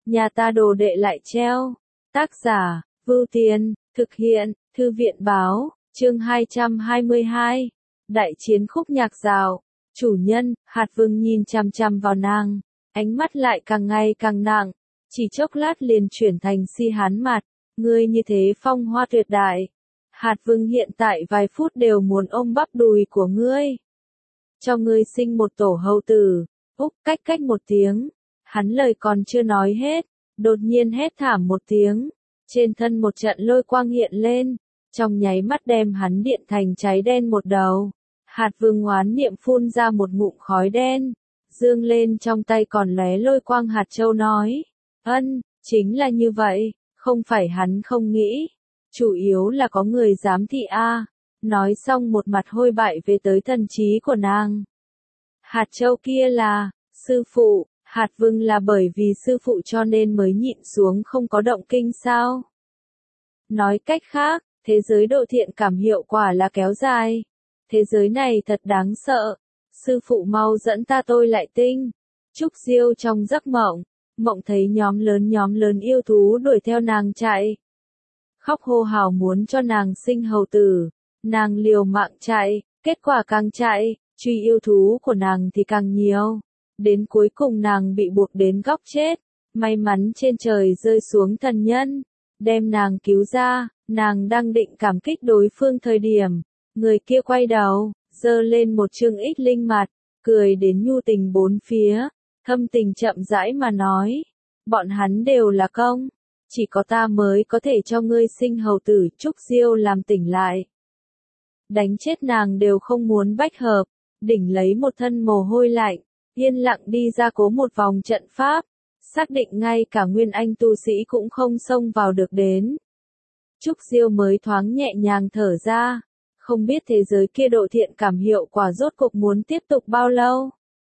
nhà ta đồ đệ lại treo. Tác giả, Vưu Tiên, thực hiện, Thư viện Báo, chương 222. Đại chiến khúc nhạc dạo. Chủ nhân, Hạt Vương nhìn chằm chằm vào nàng, ánh mắt lại càng ngày càng nặng, chỉ chốc lát liền chuyển thành si hán mặt. Ngươi như thế phong hoa tuyệt đại. Hạt Vương hiện tại vài phút đều muốn ôm bắp đùi của ngươi. Cho ngươi sinh một tổ hầu tử. Úc cách cách một tiếng. Hắn lời còn chưa nói hết, đột nhiên hét thảm một tiếng. Trên thân một trận lôi quang hiện lên, trong nháy mắt đem hắn điện thành cháy đen một đầu. Hạt Vương oán niệm phun ra một ngụm khói đen, dương lên trong tay còn lóe lôi quang hạt châu nói. Chính là như vậy, không phải hắn không nghĩ. Chủ yếu là có người giám thị a. Nói xong một mặt hôi bại về tới thần trí của nàng. Hạt châu kia là, sư phụ, Hạt Vương là bởi vì sư phụ cho nên mới nhịn xuống không có động kinh sao. Nói cách khác, thế giới độ thiện cảm hiệu quả là kéo dài. Thế giới này thật đáng sợ. Sư phụ mau dẫn ta tôi lại tinh. Trúc Diêu trong giấc mộng, mộng thấy nhóm lớn yêu thú đuổi theo nàng chạy. Khóc hô hào muốn cho nàng sinh hầu tử. Nàng liều mạng chạy, kết quả càng chạy, truy yêu thú của nàng thì càng nhiều. Đến cuối cùng nàng bị buộc đến góc chết. May mắn trên trời rơi xuống thần nhân, đem nàng cứu ra. Nàng đang định cảm kích đối phương thời điểm, người kia quay đầu, giơ lên một chương ích linh mặt, cười đến nhu tình bốn phía, thâm tình chậm rãi mà nói. Bọn hắn đều là công, chỉ có ta mới có thể cho ngươi sinh hầu tử. Trúc Diêu làm tỉnh lại. Đánh chết nàng đều không muốn bách hợp, đỉnh lấy một thân mồ hôi lạnh, yên lặng đi ra cố một vòng trận pháp, xác định ngay cả nguyên anh tu sĩ cũng không xông vào được đến. Trúc Diêu mới thoáng nhẹ nhàng thở ra, không biết thế giới kia độ thiện cảm hiệu quả rốt cục muốn tiếp tục bao lâu.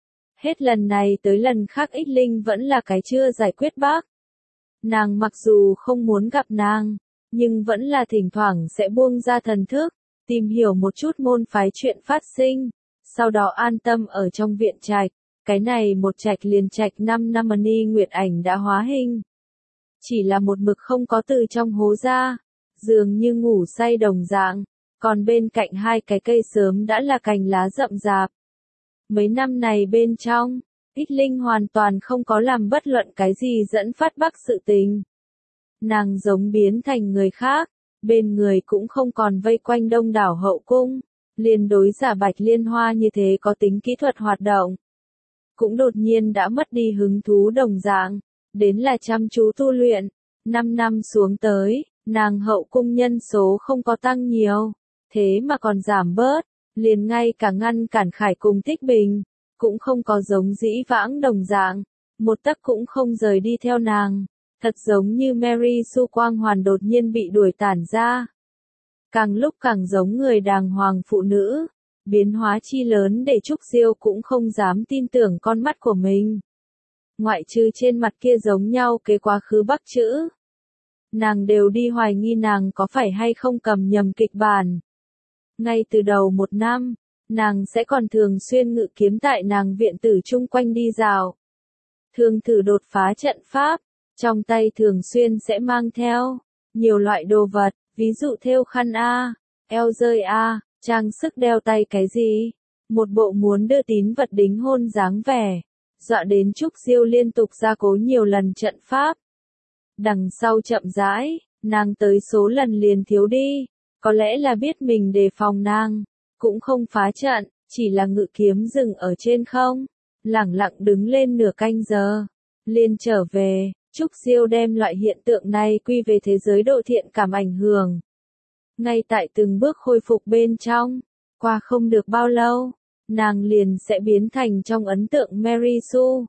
Hết lần này tới lần khác ích linh vẫn là cái chưa giải quyết bác. Nàng mặc dù không muốn gặp nàng, nhưng vẫn là thỉnh thoảng sẽ buông ra thần thức, tìm hiểu một chút môn phái chuyện phát sinh, sau đó an tâm ở trong viện trạch. Cái này một trạch liền trạch 5 năm Mani Nguyệt Ảnh đã hóa hình. Chỉ là một mực không có từ trong hố ra, dường như ngủ say đồng dạng, còn bên cạnh hai cái cây sớm đã là cành lá rậm rạp. Mấy năm này bên trong, ích linh hoàn toàn không có làm bất luận cái gì dẫn phát bắc sự tình. Nàng giống biến thành người khác, bên người cũng không còn vây quanh đông đảo hậu cung, liền đối giả Bạch Liên Hoa như thế có tính kỹ thuật hoạt động. Cũng đột nhiên đã mất đi hứng thú đồng dạng, đến là chăm chú tu luyện. 5 năm xuống tới, nàng hậu cung nhân số không có tăng nhiều, thế mà còn giảm bớt, liền ngay cả ngăn cản Khải cùng Thích Bình, cũng không có giống dĩ vãng đồng dạng, một tấc cũng không rời đi theo nàng, thật giống như Mary Sue quang hoàn đột nhiên bị đuổi tản ra. Càng lúc càng giống người đàng hoàng phụ nữ. Biến hóa chi lớn để Trúc Diêu cũng không dám tin tưởng con mắt của mình. Ngoại trừ trên mặt kia giống nhau cái quá khứ bắc chữ. Nàng đều đi hoài nghi nàng có phải hay không cầm nhầm kịch bản. Ngay từ đầu một năm, nàng sẽ còn thường xuyên ngự kiếm tại nàng viện tử chung quanh đi dạo. Thường thử đột phá trận pháp, trong tay thường xuyên sẽ mang theo nhiều loại đồ vật, ví dụ thêu khăn A, eo rơi A. Trang sức đeo tay cái gì? Một bộ muốn đưa tín vật đính hôn dáng vẻ. Dọa đến Trúc Diêu liên tục gia cố nhiều lần trận pháp. Đằng sau chậm rãi, nàng tới số lần liền thiếu đi. Có lẽ là biết mình đề phòng nàng. Cũng không phá trận, chỉ là ngự kiếm dừng ở trên không. Lẳng lặng đứng lên nửa canh giờ. Liền trở về, Trúc Diêu đem loại hiện tượng này quy về thế giới độ thiện cảm ảnh hưởng. Ngay tại từng bước khôi phục bên trong, qua không được bao lâu, nàng liền sẽ biến thành trong ấn tượng Mary Sue.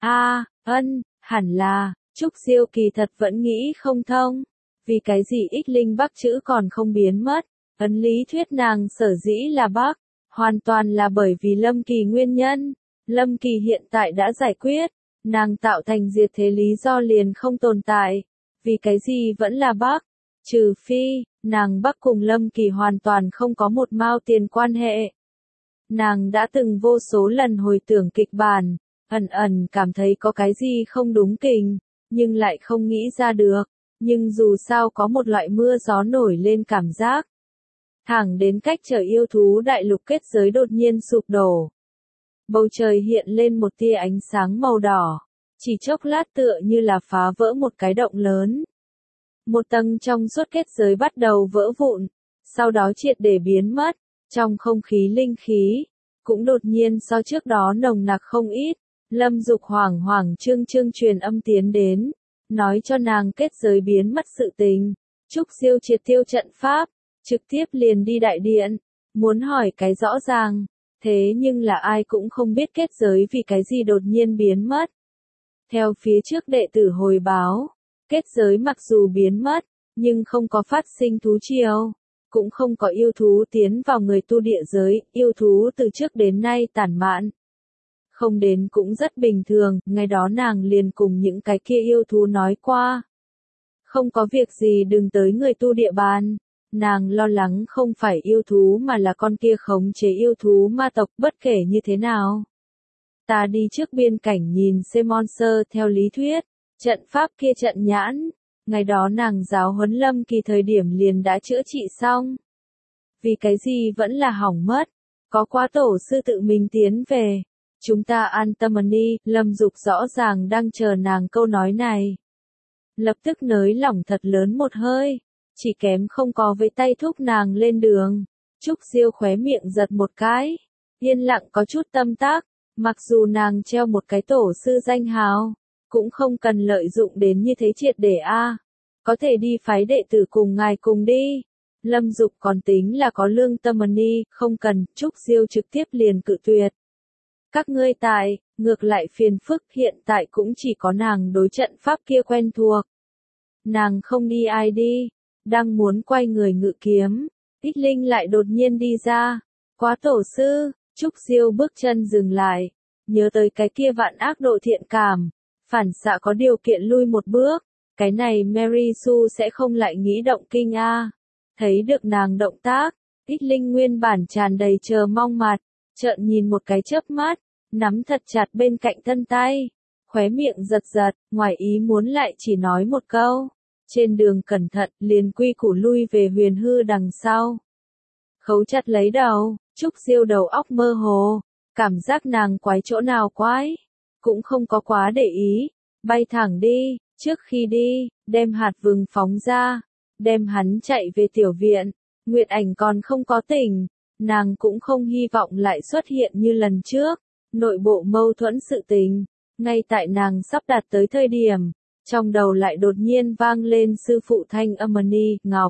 Hẳn là, Trúc Diêu kỳ thật vẫn nghĩ không thông, vì cái gì ích linh bắc chữ còn không biến mất, ấn lý thuyết nàng sở dĩ là bắc, hoàn toàn là bởi vì Lâm Kỳ nguyên nhân. Lâm Kỳ hiện tại đã giải quyết, nàng tạo thành diệt thế lý do liền không tồn tại, vì cái gì vẫn là bắc, trừ phi nàng bắc cùng Lâm Kỳ hoàn toàn không có một mao tiền quan hệ. Nàng đã từng vô số lần hồi tưởng kịch bản, ẩn ẩn cảm thấy có cái gì không đúng kình, nhưng lại không nghĩ ra được. Nhưng dù sao có một loại mưa gió nổi lên cảm giác. Thẳng đến cách trở yêu thú đại lục kết giới đột nhiên sụp đổ. Bầu trời hiện lên một tia ánh sáng màu đỏ. Chỉ chốc lát tựa như là phá vỡ một cái động lớn. Một tầng trong suốt kết giới bắt đầu vỡ vụn. Sau đó triệt để biến mất. Trong không khí linh khí. Cũng đột nhiên so trước đó nồng nặc không ít. Lâm Dục hoảng hoảng trương trương truyền âm tiến đến. Nói cho nàng kết giới biến mất sự tình. Trúc Diêu triệt tiêu trận pháp. Trực tiếp liền đi đại điện. Muốn hỏi cái rõ ràng. Thế nhưng là ai cũng không biết kết giới vì cái gì đột nhiên biến mất. Theo phía trước đệ tử hồi báo. Kết giới mặc dù biến mất. Nhưng không có phát sinh thú triều. Cũng không có yêu thú tiến vào người tu địa giới. Yêu thú từ trước đến nay tản mạn. Không đến cũng rất bình thường. Ngày đó nàng liền cùng những cái kia yêu thú nói qua. Không có việc gì đừng tới người tu địa bàn. Nàng lo lắng không phải yêu thú mà là con kia khống chế yêu thú ma tộc bất kể như thế nào. Ta đi trước biên cảnh nhìn xem monster theo lý thuyết. Trận pháp kia trận nhãn. Ngày đó nàng giáo huấn Lâm Kỳ thời điểm liền đã chữa trị xong. Vì cái gì vẫn là hỏng mất. Có quá tổ sư tự mình tiến về. Chúng ta an tâm đi, Lâm Dục rõ ràng đang chờ nàng câu nói này. Lập tức nới lỏng thật lớn một hơi. Chỉ kém không có với tay thúc nàng lên đường. Trúc Diêu khóe miệng giật một cái. Yên lặng có chút tâm tác. Mặc dù nàng treo một cái tổ sư danh hào. Cũng không cần lợi dụng đến như thế triệt để Có thể đi phái đệ tử cùng ngài cùng đi. Lâm Dục còn tính là có lương tâm đi. Không cần, Trúc Diêu trực tiếp liền cự tuyệt. Các ngươi tại, ngược lại phiền phức hiện tại cũng chỉ có nàng đối trận pháp kia quen thuộc. Nàng không đi ai đi. Đang muốn quay người ngự kiếm. Ít Linh lại đột nhiên đi ra. Quá tổ sư, Trúc Diêu bước chân dừng lại. Nhớ tới cái kia vạn ác độ thiện cảm. Phản xạ có điều kiện lui một bước. Cái này Mary Sue sẽ không lại nghĩ động kinh Thấy được nàng động tác. Ít Linh nguyên bản tràn đầy chờ mong mặt. Trợn nhìn một cái chớp mắt. Nắm thật chặt bên cạnh thân tay. Khóe miệng giật giật. Ngoài ý muốn lại chỉ nói một câu. Trên đường cẩn thận, liền quy củ lui về huyền hư đằng sau. Khấu chặt lấy đầu, Trúc Diêu đầu óc mơ hồ, cảm giác nàng quái chỗ nào quái, cũng không có quá để ý, bay thẳng đi, trước khi đi, đem hạt vừng phóng ra, đem hắn chạy về tiểu viện, Nguyệt Ảnh còn không có tỉnh, nàng cũng không hy vọng lại xuất hiện như lần trước, nội bộ mâu thuẫn sự tình, ngay tại nàng sắp đạt tới thời điểm. Trong đầu lại đột nhiên vang lên sư phụ thanh âm Ngọc.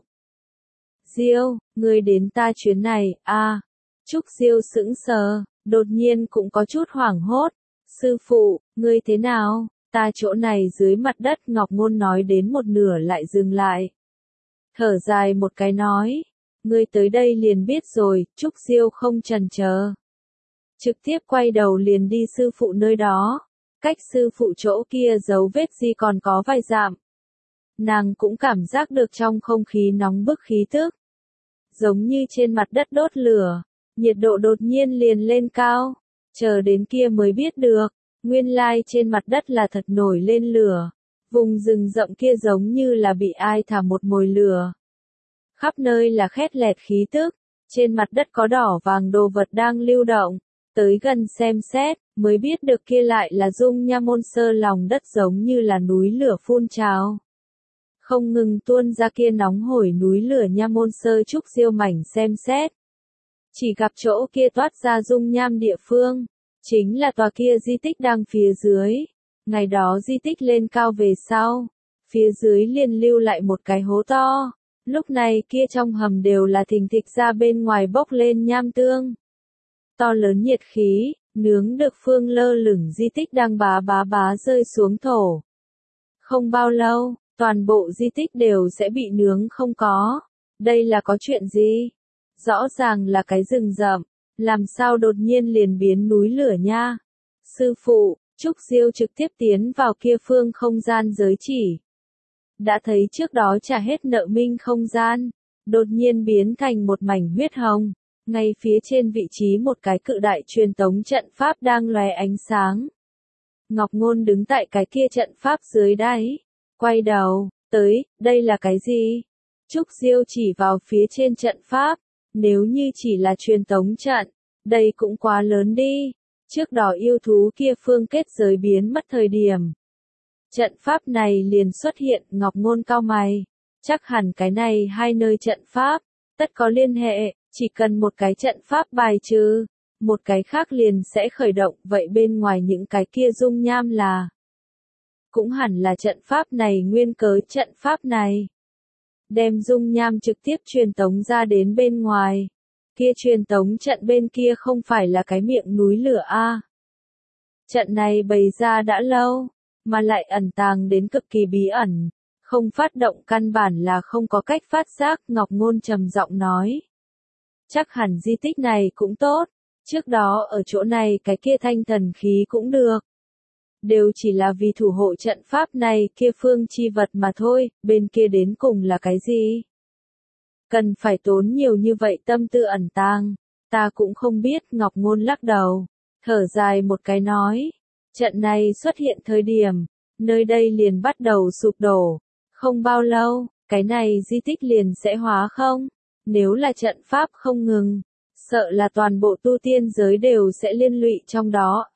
Diêu, ngươi đến ta chuyến này, Trúc Diêu sững sờ, đột nhiên cũng có chút hoảng hốt. Sư phụ, ngươi thế nào? Ta chỗ này dưới mặt đất Ngọc Ngôn nói đến một nửa lại dừng lại. Thở dài một cái nói. Ngươi tới đây liền biết rồi, Trúc Diêu không chần chờ. Trực tiếp quay đầu liền đi sư phụ nơi đó. Cách sư phụ chỗ kia dấu vết gì còn có vài dặm. Nàng cũng cảm giác được trong không khí nóng bức khí tức. Giống như trên mặt đất đốt lửa, nhiệt độ đột nhiên liền lên cao. Chờ đến kia mới biết được, nguyên lai trên mặt đất là thật nổi lên lửa. Vùng rừng rậm kia giống như là bị ai thả một mồi lửa. Khắp nơi là khét lẹt khí tức, trên mặt đất có đỏ vàng đồ vật đang lưu động. Tới gần xem xét, mới biết được kia lại là dung nha môn sơ lòng đất giống như là núi lửa phun trào. Không ngừng tuôn ra kia nóng hổi núi lửa nha môn sơ. Trúc Diêu mảnh xem xét. Chỉ gặp chỗ kia toát ra dung nham địa phương. Chính là tòa kia di tích đang phía dưới. Ngày đó di tích lên cao về sau. Phía dưới liền lưu lại một cái hố to. Lúc này kia trong hầm đều là thình thịch ra bên ngoài bốc lên nham tương. To lớn nhiệt khí, nướng được phương lơ lửng di tích đang bá bá rơi xuống thổ. Không bao lâu, toàn bộ di tích đều sẽ bị nướng không có. Đây là có chuyện gì? Rõ ràng là cái rừng rậm, làm sao đột nhiên liền biến núi lửa nha? Sư phụ, Trúc Diêu trực tiếp tiến vào kia phương không gian giới chỉ. Đã thấy trước đó trả hết nợ minh không gian, đột nhiên biến thành một mảnh huyết hồng. Ngay phía trên vị trí một cái cự đại truyền tống trận pháp đang lóe ánh sáng. Ngọc Ngôn đứng tại cái kia trận pháp dưới đáy, quay đầu, tới, đây là cái gì? Trúc Diêu chỉ vào phía trên trận pháp, nếu như chỉ là truyền tống trận, đây cũng quá lớn đi. Trước đó yêu thú kia phương kết giới biến mất thời điểm. Trận pháp này liền xuất hiện, Ngọc Ngôn cau mày. Chắc hẳn cái này hai nơi trận pháp, tất có liên hệ, chỉ cần một cái trận pháp bài trừ, một cái khác liền sẽ khởi động, vậy bên ngoài những cái kia dung nham là. Cũng hẳn là trận pháp này nguyên cớ trận pháp này. Đem dung nham trực tiếp truyền tống ra đến bên ngoài. Kia truyền tống trận bên kia không phải là cái miệng núi lửa a. Trận này bày ra đã lâu, mà lại ẩn tàng đến cực kỳ bí ẩn, không phát động căn bản là không có cách phát giác, Ngọc Ngôn trầm giọng nói. Chắc hẳn di tích này cũng tốt, trước đó ở chỗ này cái kia thanh thần khí cũng được. Đều chỉ là vì thủ hộ trận pháp này kia phương chi vật mà thôi, bên kia đến cùng là cái gì? Cần phải tốn nhiều như vậy tâm tư ẩn tàng, ta cũng không biết, Ngọc Ngôn lắc đầu, thở dài một cái nói, trận này xuất hiện thời điểm, nơi đây liền bắt đầu sụp đổ, không bao lâu, cái này di tích liền sẽ hóa không, nếu là trận pháp không ngừng, sợ là toàn bộ tu tiên giới đều sẽ liên lụy trong đó,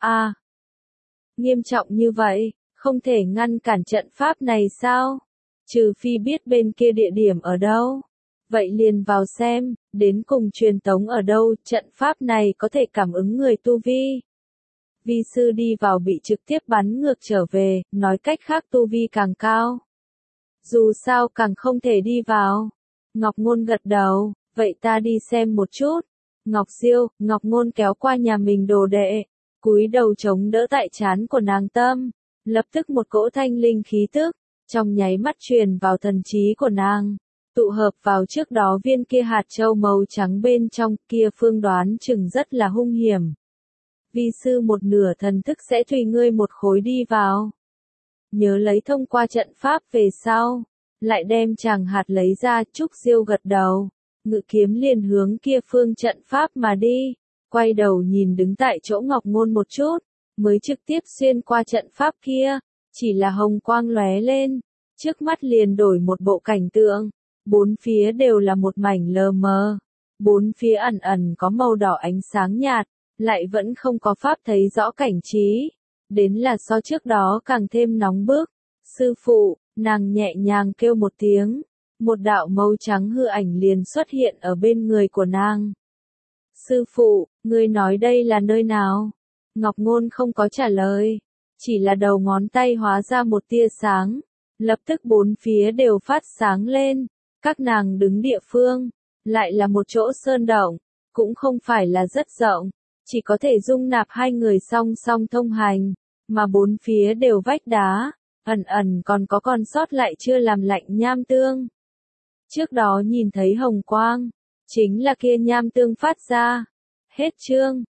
nghiêm trọng như vậy, không thể ngăn cản trận pháp này sao? Trừ phi biết bên kia địa điểm ở đâu. Vậy liền vào xem, đến cùng truyền tống ở đâu, trận pháp này có thể cảm ứng người tu vi. Vi sư đi vào bị trực tiếp bắn ngược trở về, nói cách khác tu vi càng cao. Dù sao càng không thể đi vào. Ngọc Ngôn gật đầu, vậy ta đi xem một chút. Ngọc Diêu, Ngọc Ngôn kéo qua nhà mình đồ đệ, cúi đầu chống đỡ tại trán của nàng tâm, lập tức một cỗ thanh linh khí tức, trong nháy mắt truyền vào thần trí của nàng, tụ hợp vào trước đó viên kia hạt châu màu trắng bên trong, kia phương đoán chừng rất là hung hiểm. Vi sư một nửa thần thức sẽ tùy ngươi một khối đi vào. Nhớ lấy thông qua trận pháp về sau, lại đem chàng hạt lấy ra, Trúc Diêu gật đầu, ngự kiếm liền hướng kia phương trận pháp mà đi. Quay đầu nhìn đứng tại chỗ Ngọc Ngôn một chút, mới trực tiếp xuyên qua trận pháp kia, chỉ là hồng quang lóe lên, trước mắt liền đổi một bộ cảnh tượng, bốn phía đều là một mảnh lờ mờ, bốn phía ẩn ẩn có màu đỏ ánh sáng nhạt, lại vẫn không có pháp thấy rõ cảnh trí, đến là so trước đó càng thêm nóng bức. Sư phụ, nàng nhẹ nhàng kêu một tiếng, một đạo màu trắng hư ảnh liền xuất hiện ở bên người của nàng. Sư phụ, ngươi nói đây là nơi nào? Ngọc Ngôn không có trả lời, chỉ là đầu ngón tay hóa ra một tia sáng, lập tức bốn phía đều phát sáng lên, các nàng đứng địa phương, lại là một chỗ sơn động, cũng không phải là rất rộng, chỉ có thể dung nạp hai người song song thông hành, mà bốn phía đều vách đá, ẩn ẩn còn có con sót lại chưa làm lạnh nham tương. Trước đó nhìn thấy hồng quang, chính là kia nham tương phát ra. Hết chương.